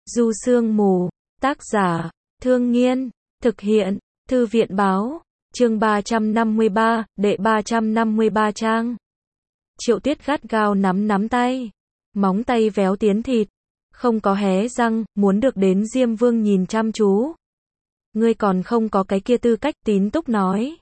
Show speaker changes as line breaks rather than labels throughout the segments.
Du Sương Mù, tác giả, Thương Nghiên, thực hiện, Thư viện Báo, chương 353, đệ 353 trang. Triệu Tuyết gắt gao nắm tay, móng tay véo tiến thịt, không có hé răng, muốn được đến Diêm Vương nhìn chăm chú. Ngươi còn không có cái kia tư cách, Tín Túc nói.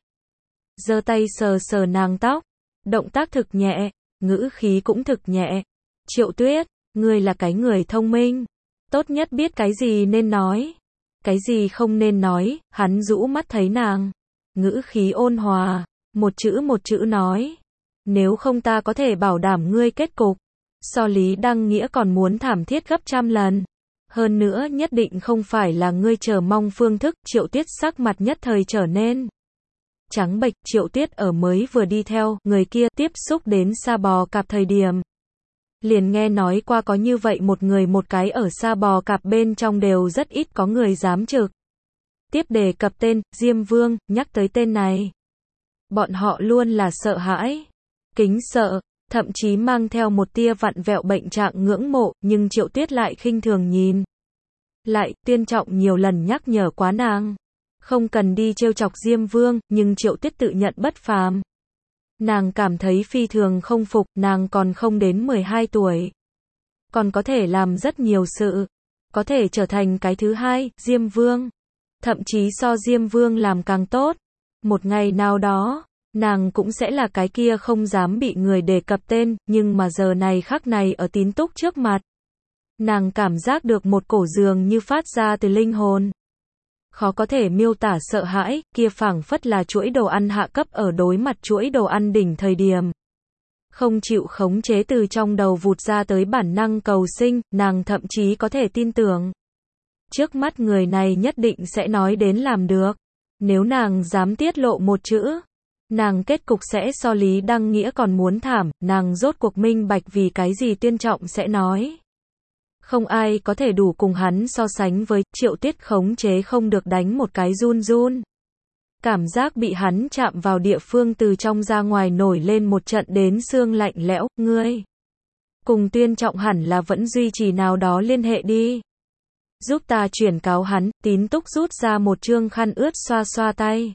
Giơ tay sờ sờ nàng tóc, động tác thực nhẹ, ngữ khí cũng thực nhẹ. Triệu Tuyết, ngươi là cái người thông minh, tốt nhất biết cái gì nên nói, cái gì không nên nói. Hắn rũ mắt thấy nàng, ngữ khí ôn hòa, một chữ nói. Nếu không ta có thể bảo đảm ngươi kết cục so Lý Đăng Nghĩa còn muốn thảm thiết gấp trăm lần. Hơn nữa nhất định không phải là ngươi chờ mong phương thức. Triệu Tuyết sắc mặt nhất thời trở nên trắng bệch. Triệu Tuyết ở mới vừa đi theo người kia tiếp xúc đến Sa Bò Cạp thời điểm, liền nghe nói qua có như vậy một người một cái ở Sa Bò Cạp bên trong đều rất ít có người dám trực tiếp đề cập tên Diêm Vương. Nhắc tới tên này, bọn họ luôn là sợ hãi, kính sợ, thậm chí mang theo một tia vặn vẹo bệnh trạng ngưỡng mộ. Nhưng Triệu Tuyết lại khinh thường nhìn lại. Tiên Trọng nhiều lần nhắc nhở quá nàng không cần đi trêu chọc Diêm Vương, nhưng Triệu Tuyết tự nhận bất phàm. Nàng cảm thấy phi thường không phục. Nàng còn không đến 12 tuổi, còn có thể làm rất nhiều sự, có thể trở thành cái thứ hai Diêm Vương, thậm chí so Diêm Vương làm càng tốt. Một ngày nào đó, nàng cũng sẽ là cái kia không dám bị người đề cập tên. Nhưng mà giờ này khắc này ở Tín Túc trước mặt, nàng cảm giác được một cổ dường như phát ra từ linh hồn, khó có thể miêu tả sợ hãi. Kia phảng phất là chuỗi đồ ăn hạ cấp ở đối mặt chuỗi đồ ăn đỉnh thời điểm, không chịu khống chế từ trong đầu vụt ra tới bản năng cầu sinh. Nàng thậm chí có thể tin tưởng trước mắt người này nhất định sẽ nói đến làm được. Nếu nàng dám tiết lộ một chữ, nàng kết cục sẽ so Lý Đăng Nghĩa còn muốn thảm. Nàng rốt cuộc minh bạch vì cái gì Tiên Trọng sẽ nói không ai có thể đủ cùng hắn so sánh với. Triệu Tuyết khống chế không được đánh một cái run. Cảm giác bị hắn chạm vào địa phương từ trong ra ngoài nổi lên một trận đến xương lạnh lẽo. Ngươi cùng Tiên Trọng hẳn là vẫn duy trì nào đó liên hệ đi. Giúp ta chuyển cáo hắn. Tín Túc rút ra một trương khăn ướt xoa xoa tay,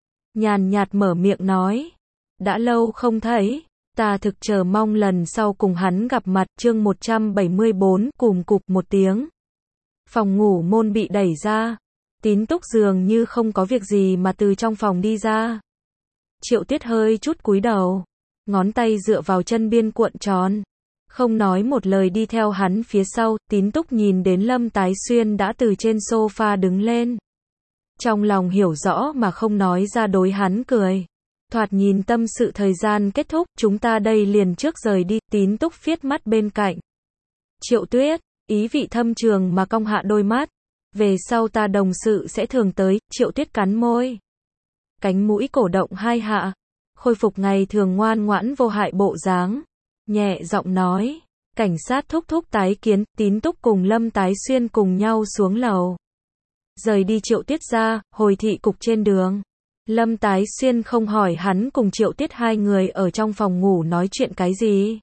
nhàn nhạt mở miệng nói. Đã lâu không thấy, ta thực chờ mong lần sau cùng hắn gặp mặt. Chương 174, cùm cụp một tiếng. Phòng ngủ môn bị đẩy ra. Tín Túc dường như không có việc gì mà từ trong phòng đi ra. Triệu Tuyết hơi chút cúi đầu, ngón tay dựa vào chân biên cuộn tròn, không nói một lời đi theo hắn phía sau. Tín Túc nhìn đến Lâm Tái Xuyên đã từ trên sofa đứng lên, trong lòng hiểu rõ mà không nói ra, đối hắn cười. Thoạt nhìn tâm sự thời gian kết thúc, chúng ta đây liền trước rời đi. Tín Túc phiết mắt bên cạnh Triệu Tuyết, ý vị thâm trường mà cong hạ đôi mắt. Về sau ta đồng sự sẽ thường tới. Triệu Tuyết cắn môi, cánh mũi cổ động hai hạ, khôi phục ngày thường ngoan ngoãn vô hại bộ dáng, nhẹ giọng nói. Cảnh sát thúc thúc tái kiến. Tín Túc cùng Lâm Tái Xuyên cùng nhau xuống lầu, rời đi Triệu Tuyết ra. Hồi thị cục trên đường, Lâm Tái Xuyên không hỏi hắn cùng Triệu Tuyết hai người ở trong phòng ngủ nói chuyện cái gì.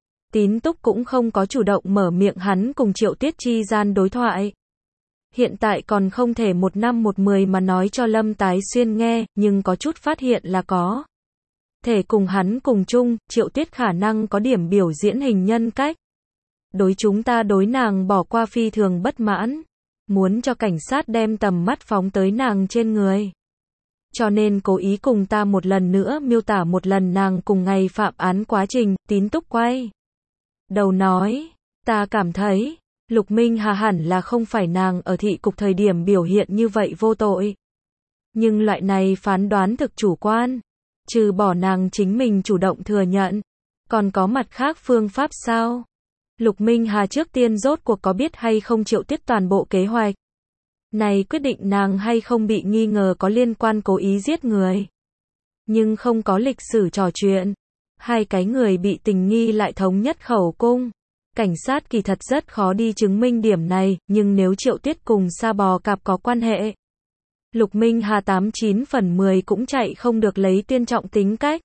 Tín Túc cũng không có chủ động mở miệng hắn cùng Triệu Tuyết chi gian đối thoại. Hiện tại còn không thể một năm một mười mà nói cho Lâm Tái Xuyên nghe, nhưng có chút phát hiện là có thể cùng hắn cùng chung. Triệu Tuyết khả năng có điểm biểu diễn hình nhân cách, đối chúng ta đối nàng bỏ qua phi thường bất mãn, muốn cho cảnh sát đem tầm mắt phóng tới nàng trên người, cho nên cố ý cùng ta một lần nữa miêu tả một lần nàng cùng ngày phạm án quá trình. Tín Túc quay đầu nói, ta cảm thấy Lục Minh Hà hẳn là không phải nàng ở thị cục thời điểm biểu hiện như vậy vô tội. Nhưng loại này phán đoán thực chủ quan, trừ bỏ nàng chính mình chủ động thừa nhận, còn có mặt khác phương pháp sao? Lục Minh Hà trước tiên rốt cuộc có biết hay không Triệu Tuyết toàn bộ kế hoạch này, quyết định nàng hay không bị nghi ngờ có liên quan cố ý giết người. Nhưng không có lịch sử trò chuyện, hai cái người bị tình nghi lại thống nhất khẩu cung. Cảnh sát kỳ thật rất khó đi chứng minh điểm này, nhưng nếu Triệu Tuyết cùng Sa Bò Cạp có quan hệ, Lục Minh Hà 89 phần 10 cũng chạy không được lấy Tiên Trọng tính cách.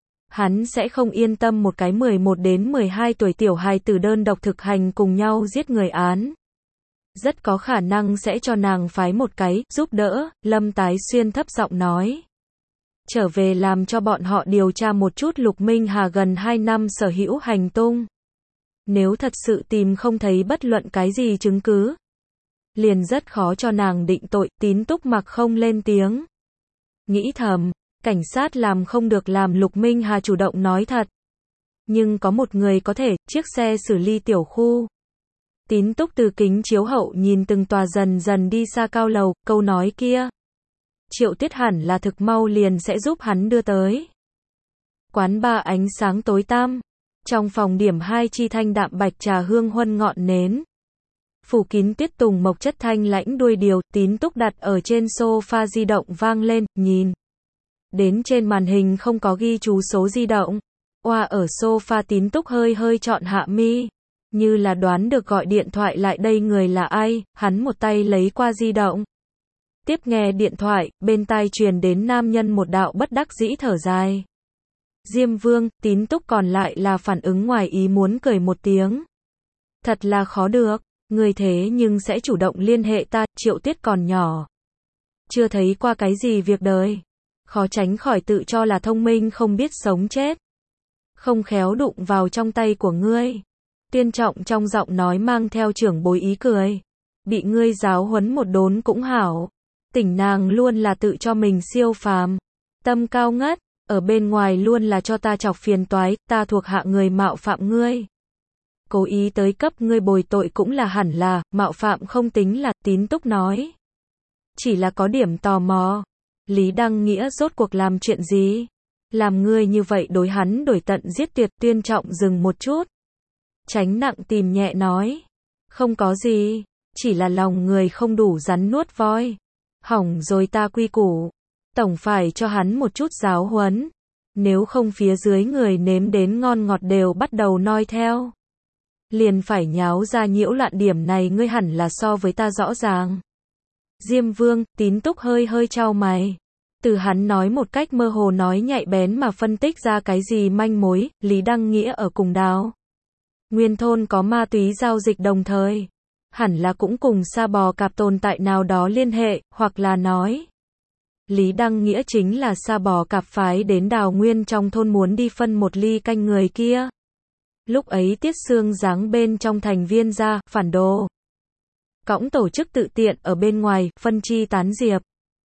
Hắn sẽ không yên tâm một cái 11 đến 12 tuổi tiểu hài tử đơn độc thực hành cùng nhau giết người án. rất có khả năng sẽ cho nàng phái một cái giúp đỡ, Lâm Tái Xuyên thấp giọng nói. Trở về làm cho bọn họ điều tra một chút Lục Minh Hà gần 2 năm sở hữu hành tung. Nếu thật sự tìm không thấy bất luận cái gì chứng cứ, liền rất khó cho nàng định tội. Tín Túc mặc không lên tiếng. Nghĩ thầm, cảnh sát làm không được làm Lục Minh Hà chủ động nói thật. Nhưng có một người có thể, chiếc xe xử lý tiểu khu. Tín Túc từ kính chiếu hậu nhìn từng tòa dần dần đi xa cao lầu, câu nói kia. Triệu Tuyết hẳn là thực mau liền sẽ giúp hắn đưa tới. Quán bar ánh sáng tối tăm. Trong phòng điểm 2 chi thanh đạm bạch trà hương huân ngọn nến. Phủ kín tuyết tùng mộc chất thanh lãnh đuôi điều, Tín Túc đặt ở trên sofa di động vang lên, nhìn. Đến trên màn hình không có ghi chú số di động. Oa ở sofa Tín Túc hơi hơi trọn hạ mi. Như là đoán được gọi điện thoại lại đây người là ai, hắn một tay lấy qua di động. Tiếp nghe điện thoại, bên tai truyền đến nam nhân một đạo bất đắc dĩ thở dài. Diêm Vương, Tín Túc còn lại là phản ứng ngoài ý muốn cười một tiếng. Thật là khó được, người thế nhưng sẽ chủ động liên hệ ta, Triệu Tuyết còn nhỏ. Chưa thấy qua cái gì việc đời. Khó tránh khỏi tự cho là thông minh không biết sống chết. Không khéo đụng vào trong tay của ngươi. Tuyên Trọng trong giọng nói mang theo trưởng bối ý cười. Bị ngươi giáo huấn một đốn cũng hảo. Tỉnh nàng luôn là tự cho mình siêu phàm. Tâm cao ngất, ở bên ngoài luôn là cho ta chọc phiền toái, ta thuộc hạ người mạo phạm ngươi. Cố ý tới cấp ngươi bồi tội cũng là hẳn là, mạo phạm không tính là, Tín Túc nói. Chỉ là có điểm tò mò. Lý Đăng Nghĩa rốt cuộc làm chuyện gì? Làm ngươi như vậy đối hắn đổi tận giết tuyệt. Tuyên Trọng dừng một chút. Tránh nặng tìm nhẹ nói. Không có gì, chỉ là lòng người không đủ rắn nuốt voi. Hỏng rồi ta quy củ. Tổng phải cho hắn một chút giáo huấn. Nếu không phía dưới người nếm đến ngon ngọt đều bắt đầu noi theo. Liền phải nháo ra nhiễu loạn điểm này ngươi hẳn là so với ta rõ ràng. Diêm Vương, Tín Túc hơi hơi chau mày. Từ hắn nói một cách mơ hồ nói nhạy bén mà phân tích ra cái gì manh mối, Lý Đăng Nghĩa ở cùng Đào Nguyên thôn có ma túy giao dịch đồng thời. Hẳn là cũng cùng sa bò cạp tồn tại nào đó liên hệ, hoặc là nói. Lý Đăng Nghĩa chính là sa bò cạp phái đến Đào Nguyên trong thôn muốn đi phân một ly canh người kia. Lúc ấy Tiết Sương giáng bên trong thành viên ra, phản đồ. Cõng tổ chức tự tiện ở bên ngoài, phân chi tán diệp.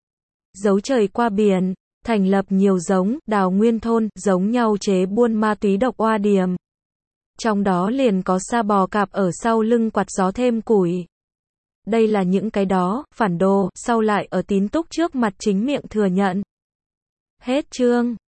Giấu trời qua biển, thành lập nhiều giống, Đào Nguyên thôn, giống nhau chế buôn ma túy độc oa điểm. Trong đó liền có sa bò cạp ở sau lưng quạt gió thêm củi. Đây là những cái đó, phản đồ, sau lại ở Tín Túc trước mặt chính miệng thừa nhận. Hết chương.